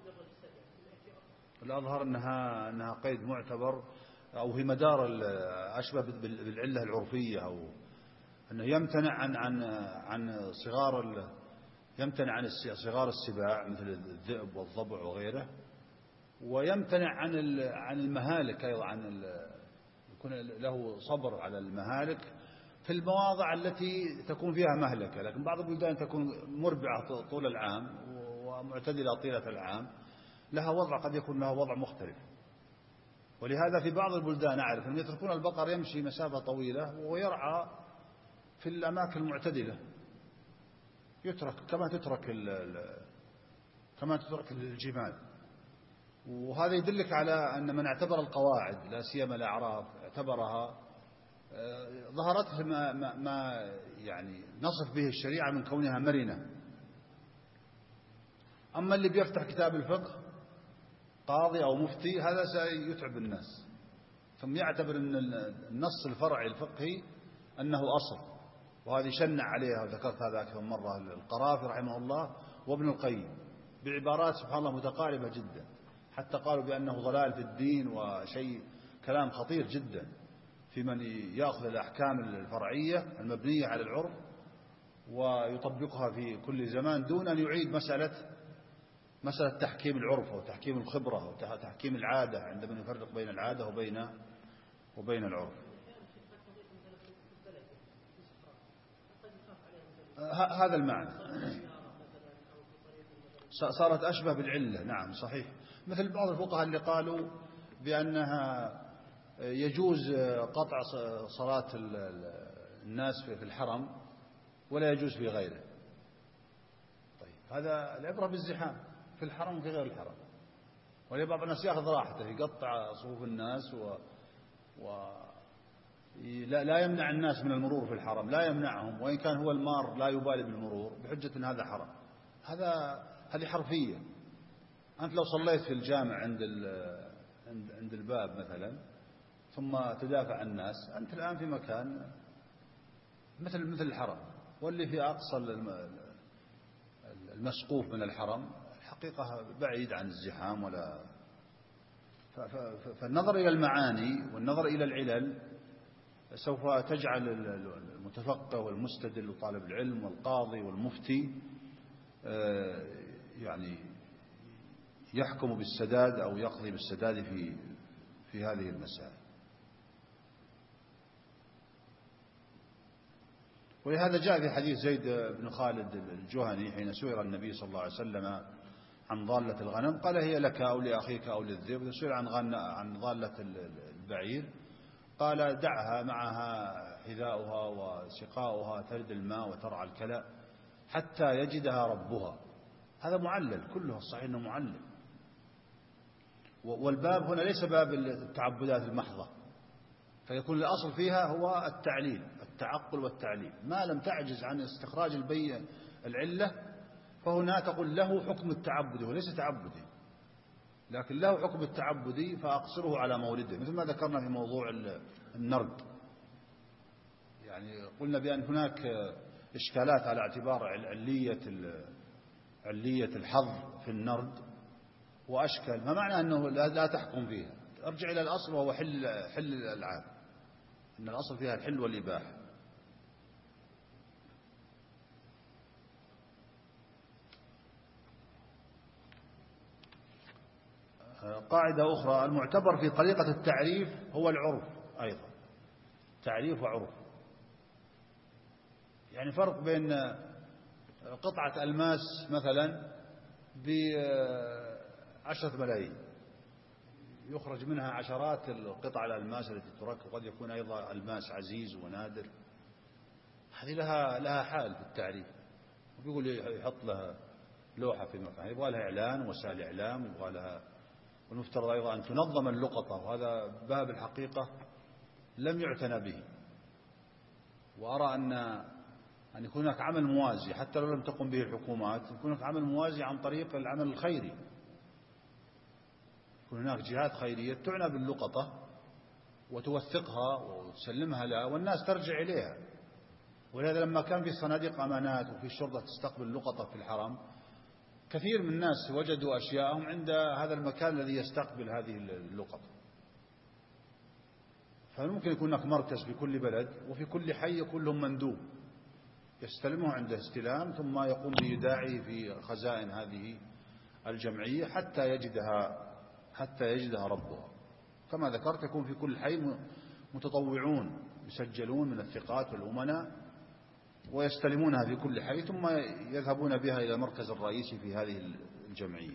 الأظهر أنها قيد معتبر، أو في مدار أشبه بالعلة العرفية، أو أنه يمتنع عن يمتنع عن صغار السباع مثل الذئب والضبع وغيره، ويمتنع عن المهالك أيضا، يكون له صبر على المهالك في المواضع التي تكون فيها مهلكة. لكن بعض البلدان تكون مربعة طول العام ومعتدلة طيلة العام، لها وضع قد يكون لها وضع مختلف. ولهذا في بعض البلدان أعرف أن يتركون البقر يمشي مسافة طويلة ويرعى في الأماكن المعتدلة، يترك كما تترك الجمال. وهذا يدلك على أن من اعتبر القواعد، لا سيما الأعراف، اعتبرها ظهرت ما يعني نصف به الشريعة من كونها مرنة. أما اللي بيفتح كتاب الفقه قاضي أو مفتي، هذا سيتعب الناس، ثم يعتبر أن النص الفرعي الفقهي أنه أصل، وهذه شنع عليها، وذكرت هذا أكثر من مرة، القرافي رحمه الله وابن القيم بعبارات سبحان الله متقاربة جدا، حتى قالوا بأنه ضلال في الدين وشيء، كلام خطير جدا في من يأخذ الأحكام الفرعية المبنية على العرف ويطبقها في كل زمان دون أن يعيد مسألة تحكيم العرف أو تحكيم الخبرة أو تحكيم العادة، عندما نفرق بين العادة وبين العرف. هذا المعنى صارت أشبه بالعلة. نعم صحيح، مثل بعض الفقهاء اللي قالوا بأنها يجوز قطع صلاة الناس في الحرم ولا يجوز في غيره. طيب هذا العبرة بالزحام في الحرم وفي غير الحرم، ولبعض الناس يأخذ راحته يقطع صفوف الناس لا يمنع الناس من المرور في الحرم، لا يمنعهم، وإن كان هو المار لا يبالي بالمرور بحجة أن هذا حرم. هذه حرفية. أنت لو صليت في الجامع عند الباب مثلا ثم تدافع عن الناس، أنت الآن في مكان مثل الحرم، واللي في أقصى المسقوف من الحرم الحقيقة بعيد عن الزحام ولا. فالنظر إلى المعاني والنظر إلى العلل سوف تجعل المتفقه والمستدل وطالب العلم والقاضي والمفتي يعني يحكم بالسداد أو يقضي بالسداد في هذه المسائل. ولهذا جاء في حديث زيد بن خالد الجهني حين سئل النبي صلى الله عليه وسلم عن ضالة الغنم قال هي لك أو لأخيك أو للذئب. إذا سئل عن ضالة البعير قال دعها معها حذاؤها وسقاؤها ترد الماء وترعى الكلأ حتى يجدها ربها. هذا معلل كله، الصحيح أنه معلل. والباب هنا ليس باب التعبدات المحضة، فيكون الأصل فيها هو التعليل، التعقل والتعليل. ما لم تعجز عن استخراج العلة فهنا تقول له حكم التعبدي وليس تعبدي، لكن له حكم التعبدي فأقصره على مورده، مثل ما ذكرنا في موضوع النرد. يعني قلنا بأن هناك إشكالات على اعتبار علية الحظ في النرد وأشكال، ما معنى أنه لا تحكم فيها. ارجع إلى الأصل وهو حل الألعاب، أن الأصل فيها الحل والإباحة. قاعدة أخرى: المعتبر في طريقة التعريف هو العرف أيضا، تعريف وعرف. يعني فرق بين قطعة ألماس مثلا ب10 ملايين يخرج منها عشرات القطع الألماس التي تركب، وقد يكون أيضا ألماس عزيز ونادر. هذه لها حال في التعريف. ويقول يحط لها لوحة في المكان، يبغى لها إعلان وسائل إعلام، يبغى لها. والمفترض أيضا أن تنظم اللقطة، وهذا باب الحقيقة لم يعتنى به. وأرى أن يكون هناك عمل موازي حتى لو لم تقم به الحكومات، يكون هناك عمل موازي عن طريق العمل الخيري. يكون هناك جهات خيرية تعنى باللقطة وتوثقها وتسلمها لها والناس ترجع إليها. ولهذا لما كان في صناديق أمانات وفي شرطة تستقبل اللقطة في الحرم، كثير من الناس وجدوا أشياءهم عند هذا المكان الذي يستقبل هذه اللقطة. فممكن يكون هناك مركز في كل بلد، وفي كل حي يكون لهم مندوب يستلمه عند استلام، ثم يقوم بإيداعه في خزائن هذه الجمعية حتى يجدها ربها. كما ذكرت يكون في كل حي متطوعون يسجلون من الثقات والأمناء ويستلمونها في كل حي، ثم يذهبون بها إلى المركز الرئيسي في هذه الجمعية.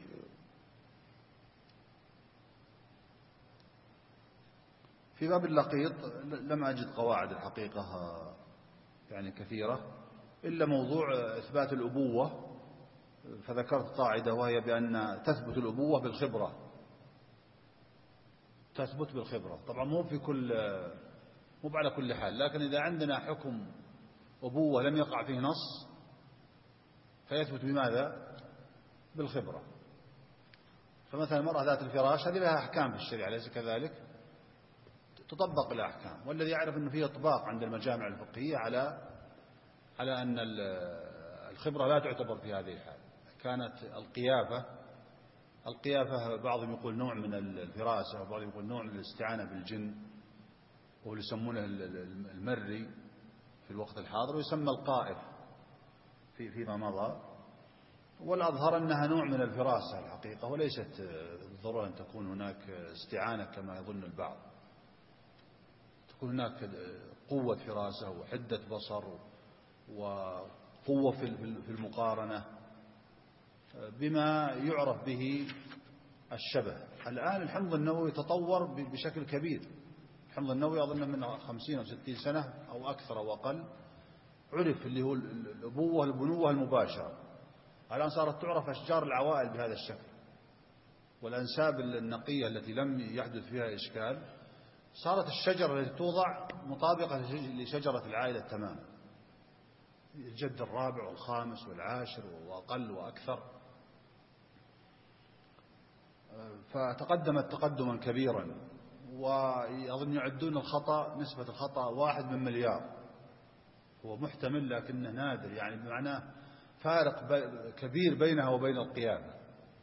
في باب اللقيط لم أجد قواعد الحقيقة يعني كثيرة، إلا موضوع إثبات الأبوة، فذكرت قاعدة وهي بأن تثبت الأبوة بالخبرة. تثبت بالخبرة، طبعا مو على كل حال، لكن إذا عندنا حكم أبوة لم يقع فيه نص فيثبت بماذا؟ بالخبرة. فمثلا المرأة ذات الفراش هذه لها أحكام في الشريعة، ليس كذلك؟ تطبق الأحكام. والذي يعرف أنه فيه إطباق عند المجامع الفقهية على أن الخبرة لا تعتبر في هذه الحال. كانت القيافة بعضهم يقول نوع من الفراسة، وبعضهم يقول نوع من الاستعانة بالجن، وهو يسمونه المري في الوقت الحاضر، ويسمى القائف فيما مضى. والأظهر أنها نوع من الفراسة الحقيقة، وليست بالضرورة أن تكون هناك استعانة كما يظن البعض. تكون هناك قوة فراسة وحدة بصر وقوة في المقارنة بما يعرف به الشبه. الآن الحمض النووي تطور بشكل كبير. الحمض النووي أظن من 50 أو 60 سنة أو أكثر أو أقل عرف اللي هو البنوة المباشرة. الآن صارت تعرف أشجار العوائل بهذا الشكل، والأنساب النقية التي لم يحدث فيها إشكال. صارت الشجرة التي توضع مطابقة لشجرة العائلة تماما، الجد الرابع والخامس والعاشر وأقل وأكثر. فتقدمت تقدما كبيرا، وأظن يعدون نسبة الخطأ 1 من مليار. هو محتمل لكنه نادر، يعني بمعنى فارق كبير بينها وبين القيامة.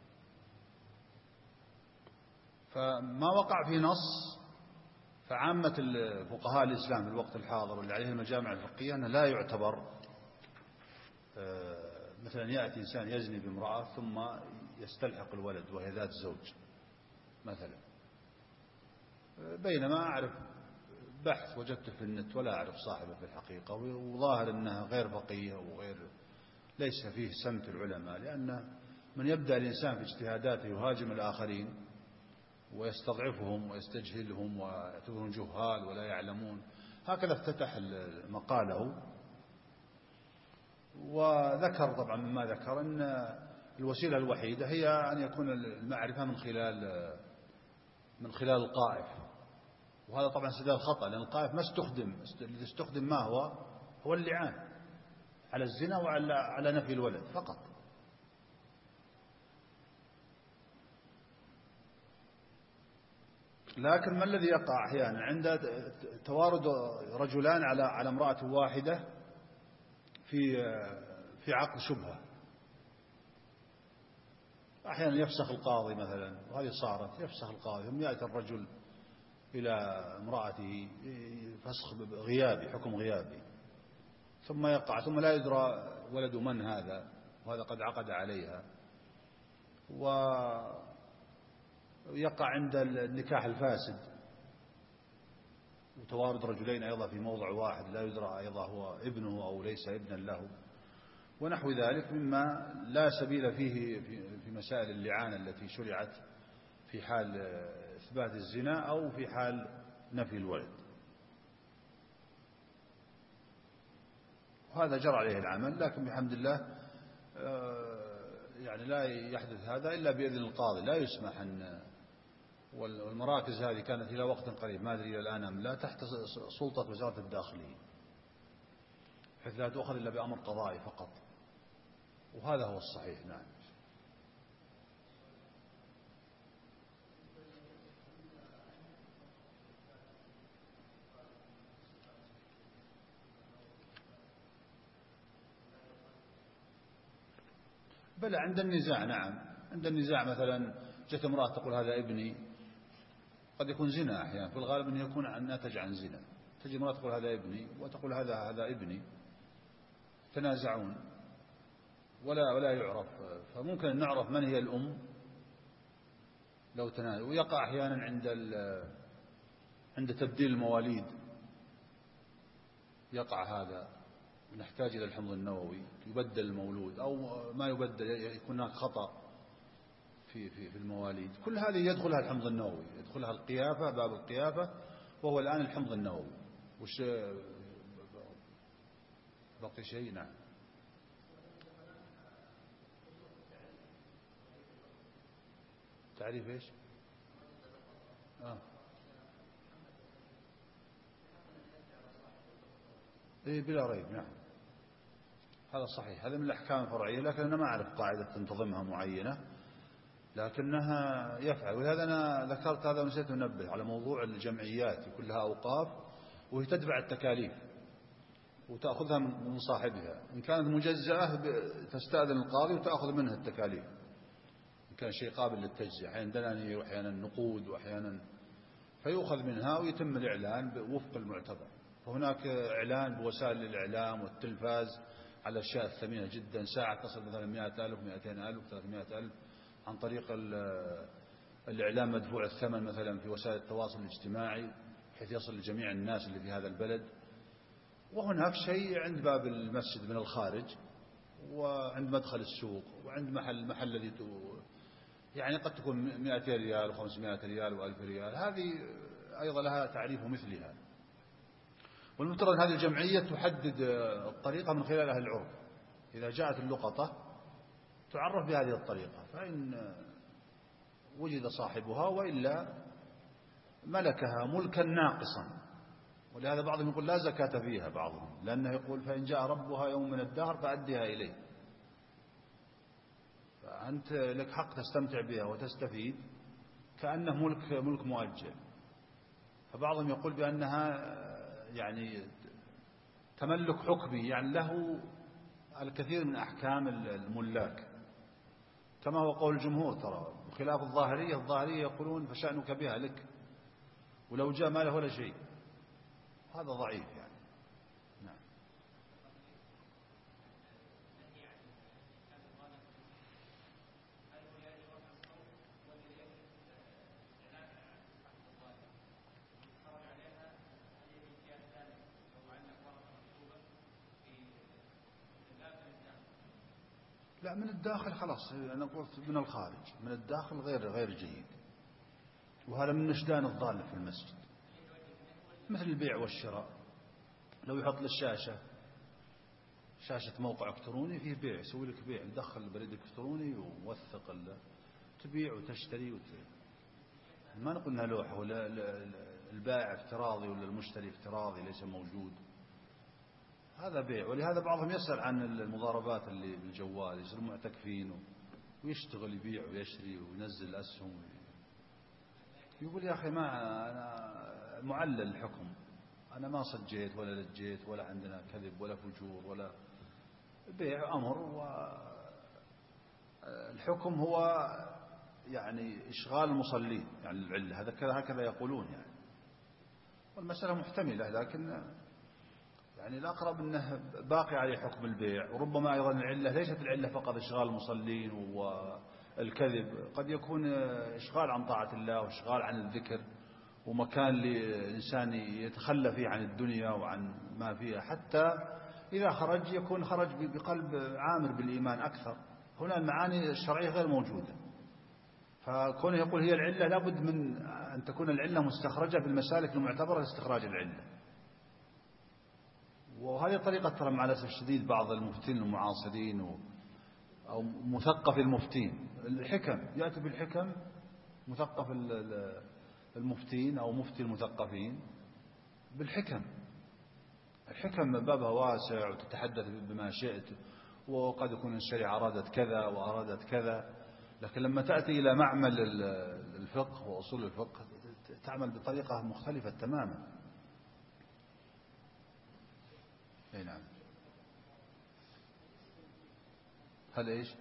فما وقع في نص، فعامة فقهاء الإسلام في الوقت الحاضر واللي عليه المجامع الفقهية أنه لا يعتبر مثلا يأتي إنسان يزني بامرأة ثم يستلحق الولد وهي ذات زوج مثلا، بينما أعرف بحث وجدته في النت ولا أعرف صاحبه في الحقيقة، وظاهر أنها غير فقهية وغير ليس فيه سمت العلماء، لأن من يبدأ الإنسان في اجتهاداته يهاجم الآخرين ويستضعفهم ويستجهلهم ويعتبرون جهال ولا يعلمون، هكذا افتتح مقاله. وذكر طبعا مما ذكر أن الوسيلة الوحيدة هي أن يكون المعرفة من خلال القائف، وهذا طبعا استدلال خطأ، لأن القائف ما استخدم ما هو اللعان على الزنا وعلى نفي الولد فقط. لكن ما الذي يقع أحيانا عند توارد رجلان على امرأة واحدة في عقد شبهة، أحيانا يفسخ القاضي مثلا، وهذه صارت، يفسخ القاضي ثم يأتي الرجل إلى امرأته فسخ غيابي، حكم غيابي، ثم يقع ثم لا يدرى ولد من هذا، وهذا قد عقد عليها، ويقع عند النكاح الفاسد وتوارد رجلين أيضا في موضع واحد لا يدرى أيضا هو ابنه أو ليس ابنا له، ونحو ذلك مما لا سبيل فيه في مسائل اللعان التي شرعت في حال إثبات الزنا أو في حال نفي الولد. وهذا جرى عليه العمل، لكن بحمد الله يعني لا يحدث هذا إلا بإذن القاضي، لا يسمح أن، والمراكز هذه كانت إلى وقت قريب ما أدري إلى الآن أم لا تحت سلطة وزارة الداخلية، بحيث لا تؤخذ إلا بأمر قضائي فقط، وهذا هو الصحيح. نعم. بلى عند النزاع، نعم عند النزاع مثلا جت امرأة تقول هذا ابني، قد يكون زنا أحيانا، في الغالب أن يكون ناتج عن زنا، تجي امرأة تقول هذا ابني وتقول هذا ابني، تنازعون ولا يعرف، فممكن أن نعرف من هي الأم لو تنازع. ويقع أحيانا عند تبديل المواليد، يقع هذا، نحتاج إلى الحمض النووي يبدل المولود أو ما يبدل، يكون هناك خطأ في المواليد، كل هذه يدخلها الحمض النووي، يدخلها القيافة، باب القيافة، وهو الآن الحمض النووي. وش بقي شيء؟ نعم. تعريف ايش؟ إيه بلا ريب، نعم هذا صحيح، هذا من الأحكام الفرعية، لكن أنا ما أعرف قاعدة تنتظمها معينة، لكنها يفعل. ولهذا أنا ذكرت هذا ونسيت أنبه على موضوع الجمعيات كلها أوقاف، وهي تدفع التكاليف وتأخذها من صاحبها، إن كانت مجزأة تستأذن القاضي وتأخذ منها التكاليف، إن كان شيء قابل للتجزئة، أحيانا دنانير وأحيانا نقود وأحيانا، فيؤخذ منها ويتم الإعلان وفق المعتبر. فهناك إعلان بوسائل الإعلام والتلفاز على الأشياء الثمينة جدا، ساعة تصل مثلا 100,000 200,000 300,000 عن طريق الإعلام مدفوع الثمن مثلا في وسائل التواصل الاجتماعي بحيث يصل لجميع الناس اللي في هذا البلد. وهناك شيء عند باب المسجد من الخارج، وعند مدخل السوق، وعند محل الذي يعني قد تكون 200 ريال و500 ريال و1000 ريال، هذه أيضا لها تعريف مثلها. والمفترض هذه الجمعية تحدد الطريقة من خلال أهل العرف، إذا جاءت اللقطة تعرف بهذه الطريقة، فإن وجد صاحبها وإلا ملكها ملكا ناقصا. ولهذا بعضهم يقول لا زكاة فيها، بعضهم لأنه يقول فإن جاء ربها يوم من الدهر فأدها إليه، فأنت لك حق تستمتع بها وتستفيد كأنه ملك مؤجل. فبعضهم يقول بأنها يعني تملك حكمي، يعني له الكثير من أحكام الملاك، كما هو قول الجمهور ترى، بخلاف الظاهرية. الظاهرية يقولون فشأنك بها لك، ولو جاء ما له ولا شيء. هذا ضعيف يعني. نعم. لا، من الداخل خلاص، أنا قلت من الخارج، من الداخل غير جيد، وهذا من نشدان الضالة في المسجد، مثل البيع والشراء. لو يحط للشاشة شاشة موقع إلكتروني فيه بيع، يسوي لك بيع، يدخل البريد الإلكتروني ووثق تبيع وتشتري ما نقول انها لوحة، ولا البائع افتراضي ولا المشتري افتراضي ليس موجود، هذا بيع. ولهذا بعضهم يسأل عن المضاربات اللي بالجوال، يصير معتكفين ويشتغل يبيع ويشتري وينزل الأسهم، يقول يا أخي ما أنا معلل الحكم، أنا ما صجيت ولا لجيت ولا عندنا كذب ولا فجور ولا بيع أمر، والحكم هو يعني إشغال المصلين، يعني العلة، هكذا يقولون يعني. والمسألة محتملة، لكن يعني الأقرب أنه باقي عليه حكم البيع. وربما أيضا العلة ليست العلة فقط إشغال المصلين والكذب، قد يكون إشغال عن طاعة الله وإشغال عن الذكر، ومكان لإنسان يتخلى فيه عن الدنيا وعن ما فيها، حتى إذا خرج يكون خرج بقلب عامر بالإيمان أكثر. هنا المعاني الشرعية غير موجودة، فكونه يقول هي العلة لابد من أن تكون العلة مستخرجة بالمسالك المعتبرة لاستخراج العلة. وهذه طريقة ترى مع الأسف الشديد بعض المفتين المعاصرين أو مثقف المفتين، الحكم يأتي بالحكم، مثقف المفتين أو مفتي المثقفين بالحكم. الحكم بابها واسع وتتحدث بما شئت، وقد يكون الشريعة أرادت كذا وأرادت كذا، لكن لما تأتي إلى معمل الفقه وأصول الفقه تعمل بطريقة مختلفة تماما. أي نعم. هل إيش؟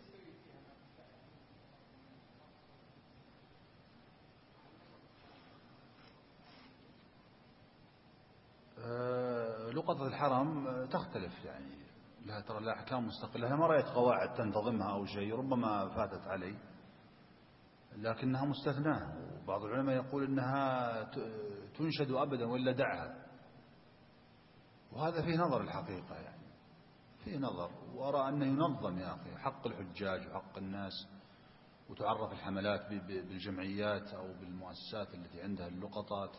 لقطة الحرم تختلف، يعني لها ترى لها أحكام مستقلة. أنا ما رأيت قواعد تنتظمها أو شيء، ربما فاتت علي، لكنها مستثناة. وبعض العلماء يقول إنها تنشد أبدا وإلا دعها، وهذا فيه نظر الحقيقة، يعني فيه نظر. وأرى أنه ينظم يا أخي حق الحجاج وحق الناس، وتعرف الحملات بالجمعيات أو بالمؤسسات التي عندها اللقطات،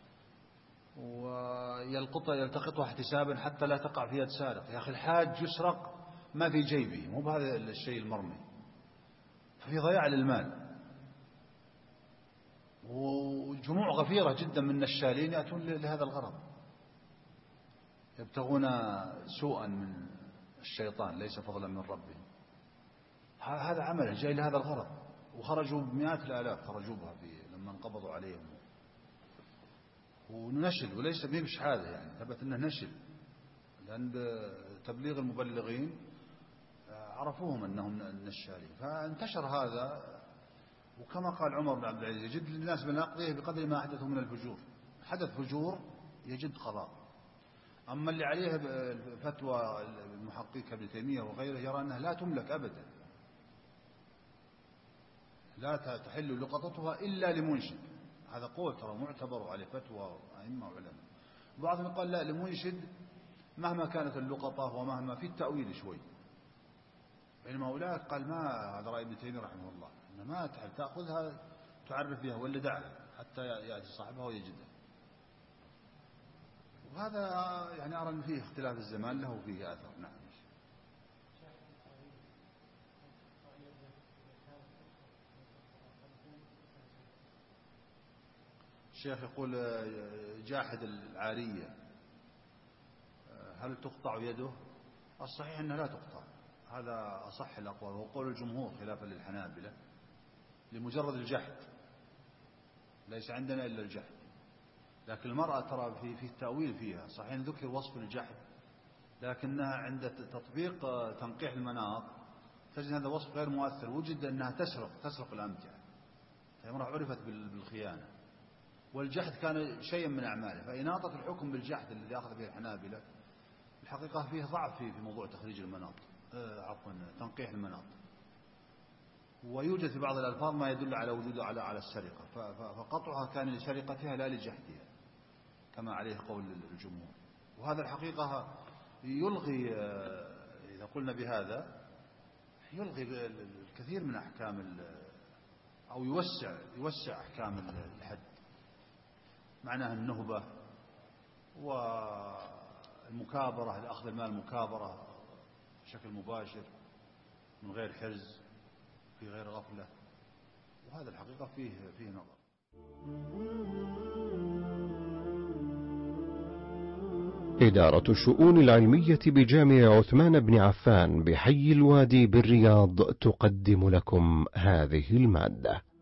ويلتقطها احتسابا حتى لا تقع في يد سارق. يا أخي الحاج يسرق ما في جيبه، مو بهذا الشيء المرمي، ففي ضياع للمال. وجموع غفيرة جدا من النشالين يأتون لهذا الغرض، يبتغون سوءا من الشيطان ليس فضلا من ربهم. هذا عمله جاي لهذا الغرض، وخرجوا بمئات الآلاف خرجوا بها لما انقبضوا عليهم. ونشل، وليس بيبش هذا، يعني ثبت انه نشل، لأن تبليغ المبلغين عرفوهم أنهم نشالين، فانتشر هذا. وكما قال عمر بن عبد العزيز يجد للناس من أقضيه بقدر ما أحدثوا من الفجور، حدث فجور يجد قضاء. أما اللي عليه فتوى المحقق ابن تيمية وغيره يرى أنها لا تملك أبدا، لا تحل لقطتها إلا لمنشد. هذا قول ترى معتبر عليه فتوى أئمة وعلماء. بعضهم قال لا، لمنشد مهما كانت اللقطة ومهما في التأويل شوي، بينما أولئك قال ما هذا رأي ابن تيمية رحمه الله، إن ما تحب تأخذها تعرف بها ولا دعها حتى يأتي صاحبها ويجدها. وهذا يعني أرى أن فيه اختلاف الزمان له فيه أثر. نعم. الشيخ يقول جاحد العارية هل تقطع يده؟ الصحيح أنها لا تقطع، هذا أصح الأقوال، وهو قول الجمهور خلافا للحنابلة، لمجرد الجحد، ليس عندنا إلا الجحد. لكن المرأة ترى في التأويل فيها، صحيح ذكر وصف الجحد لكنها عند تطبيق تنقيح المناط تجد هذا وصف غير مؤثر. وجد أنها تسرق الأمتعة، فالمرأة عرفت بالخيانة، والجحد كان شيئا من أعماله. فإناطة الحكم بالجحد الذي أخذ به الحنابلة الحقيقة فيه ضعف في موضوع تخريج المناط، تنقيح المناط. ويوجد في بعض الألفاظ ما يدل على وجود على السرقة، فقطعها كان لسرقتها لا لجحدها كما عليه قول الجمهور. وهذا الحقيقة يلغي، إذا قلنا بهذا، يلغي الكثير من أحكام أو يوسع أحكام الحد، معناها النهبة والمكابرة، لأخذ المال مكابرة بشكل مباشر من غير حرز في غير غفلة. وهذا الحقيقة فيه نظر. إدارة الشؤون العلمية بجامع عثمان بن عفان بحي الوادي بالرياض تقدم لكم هذه المادة.